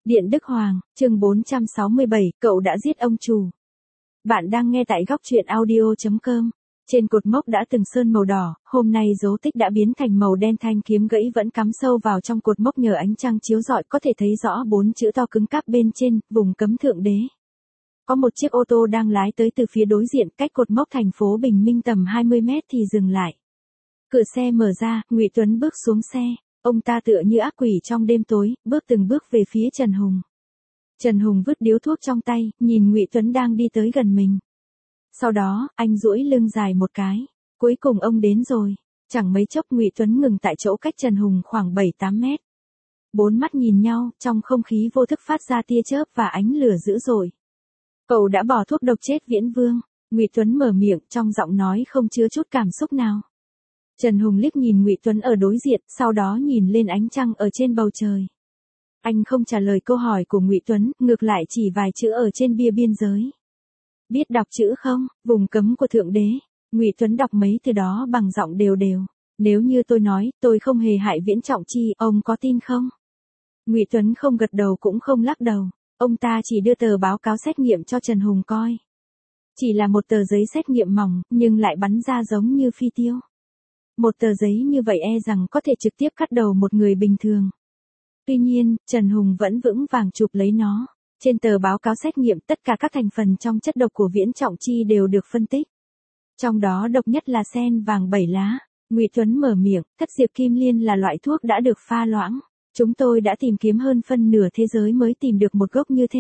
Điện Đức Hoàng, chương 467, cậu đã giết ông chủ. Bạn đang nghe tại góc truyện audio.com. Trên cột mốc đã từng sơn màu đỏ, hôm nay dấu tích đã biến thành màu đen, thanh kiếm gãy vẫn cắm sâu vào trong cột mốc, nhờ ánh trăng chiếu rọi có thể thấy rõ 4 chữ to cứng cáp bên trên, vùng cấm thượng đế. Có một chiếc ô tô đang lái tới từ phía đối diện, cách cột mốc thành phố Bình Minh tầm 20 mét thì dừng lại. Cửa xe mở ra, Ngụy Tuấn bước xuống xe. Ông ta tựa như ác quỷ trong đêm tối, bước từng bước về phía Trần Hùng. Trần Hùng vứt điếu thuốc trong tay, nhìn Ngụy Tuấn đang đi tới gần mình. Sau đó, anh duỗi lưng dài một cái. Cuối cùng ông đến rồi. Chẳng mấy chốc Ngụy Tuấn ngừng tại chỗ cách Trần Hùng khoảng 7-8 mét. Bốn mắt nhìn nhau, trong không khí vô thức phát ra tia chớp và ánh lửa dữ dội. Cậu đã bỏ thuốc độc chết Viễn Vương. Ngụy Tuấn mở miệng, trong giọng nói không chứa chút cảm xúc nào. Trần Hùng liếc nhìn Ngụy Tuấn ở đối diện, sau đó nhìn lên ánh trăng ở trên bầu trời. Anh không trả lời câu hỏi của Ngụy Tuấn, ngược lại chỉ vài chữ ở trên bia biên giới. Biết đọc chữ không? Vùng cấm của Thượng Đế. Ngụy Tuấn đọc mấy từ đó bằng giọng đều đều. Nếu như tôi nói, tôi không hề hại Viễn Trọng Chi, ông có tin không? Ngụy Tuấn không gật đầu cũng không lắc đầu. Ông ta chỉ đưa tờ báo cáo xét nghiệm cho Trần Hùng coi. Chỉ là một tờ giấy xét nghiệm mỏng, nhưng lại bắn ra giống như phi tiêu. Một tờ giấy như vậy e rằng có thể trực tiếp cắt đầu một người bình thường. Tuy nhiên, Trần Hùng vẫn vững vàng chụp lấy nó. Trên tờ báo cáo xét nghiệm, tất cả các thành phần trong chất độc của Viễn Trọng Chi đều được phân tích. Trong đó độc nhất là sen vàng 7 lá. Ngụy Tuấn mở miệng, thất diệp kim liên là loại thuốc đã được pha loãng. Chúng tôi đã tìm kiếm hơn phân nửa thế giới mới tìm được một gốc như thế.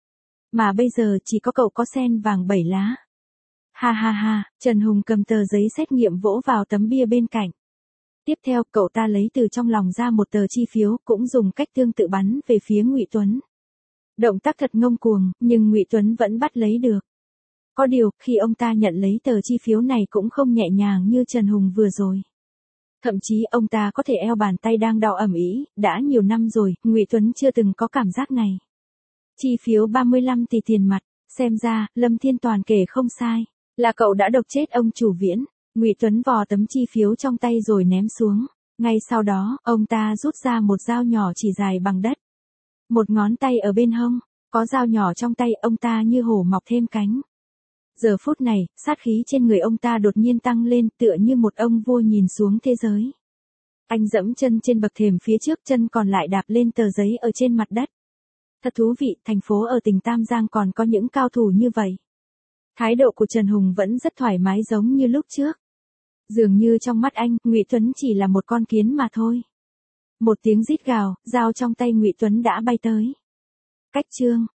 Mà bây giờ chỉ có cậu có sen vàng 7 lá. Ha ha ha, Trần Hùng cầm tờ giấy xét nghiệm vỗ vào tấm bia bên cạnh. Tiếp theo, cậu ta lấy từ trong lòng ra một tờ chi phiếu, cũng dùng cách tương tự bắn về phía Ngụy Tuấn. Động tác thật ngông cuồng, nhưng Ngụy Tuấn vẫn bắt lấy được. Có điều, khi ông ta nhận lấy tờ chi phiếu này cũng không nhẹ nhàng như Trần Hùng vừa rồi. Thậm chí ông ta có thể eo bàn tay đang đau ầm ĩ, đã nhiều năm rồi, Ngụy Tuấn chưa từng có cảm giác này. Chi phiếu 35 tỷ tiền mặt, xem ra, Lâm Thiên Toàn kể không sai. Là cậu đã độc chết ông chủ Viễn. Ngụy Tuấn vò tấm chi phiếu trong tay rồi ném xuống. Ngay sau đó, ông ta rút ra một dao nhỏ chỉ dài bằng đất. Một ngón tay ở bên hông, có dao nhỏ trong tay ông ta như hổ mọc thêm cánh. Giờ phút này, sát khí trên người ông ta đột nhiên tăng lên, tựa như một ông vua nhìn xuống thế giới. Anh dẫm chân trên bậc thềm phía trước, chân còn lại đạp lên tờ giấy ở trên mặt đất. Thật thú vị, thành phố ở tỉnh Tam Giang còn có những cao thủ như vậy. Thái độ của Trần Hùng vẫn rất thoải mái giống như lúc trước. Dường như trong mắt anh, Ngụy Tuấn chỉ là một con kiến mà thôi. Một tiếng rít gào, dao trong tay Ngụy Tuấn đã bay tới. Cách chương.